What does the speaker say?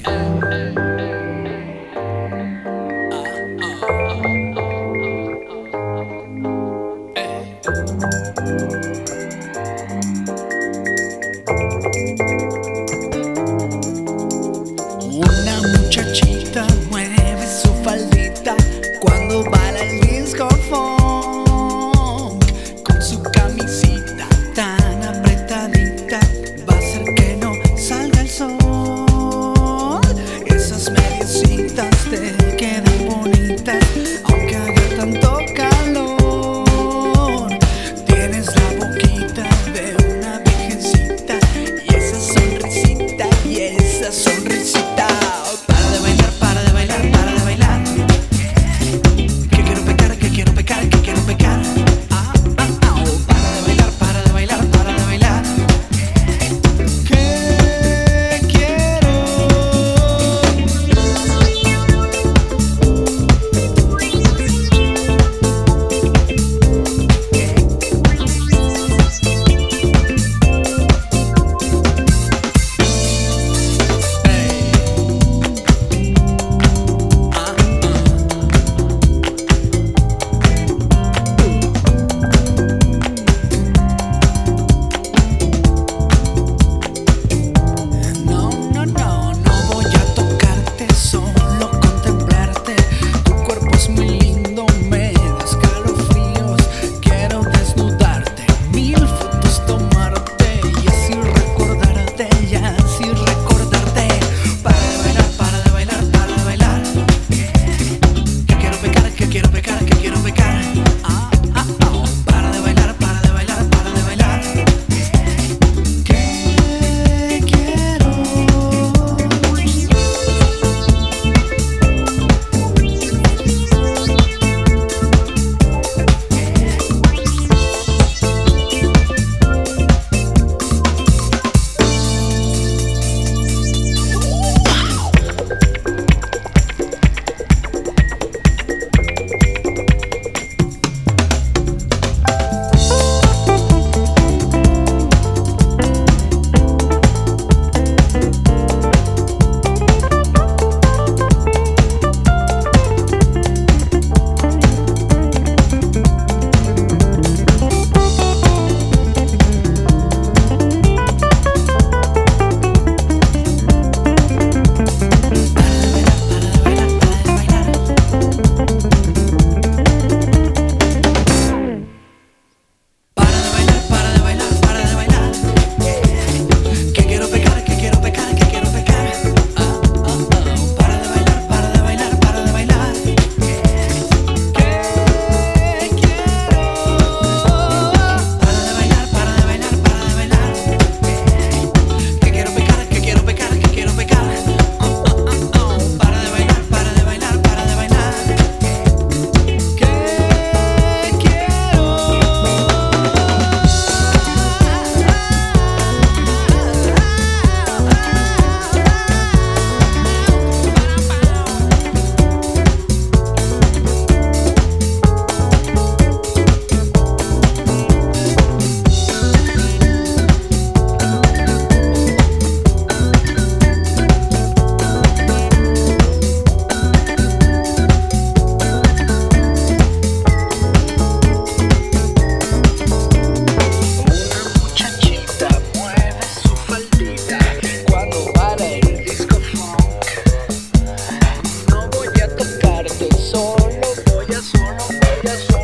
Una muchachita mueve su faldita cuando baila el disco funk. Con su camisita tan apretadita va a hacer que no salga el sol. Esas mediecitas te quedan bonitas aunque haga tanto calor. Tienes la boquita de una virgencita y esa sonrisita y esa sonrisita. Para de bailar, para de bailar, para de bailar. Que quiero pecar, que quiero pecar, que quiero pecar. Para de bailar, para de bailar, para de bailar. Que quiero. Solo voy a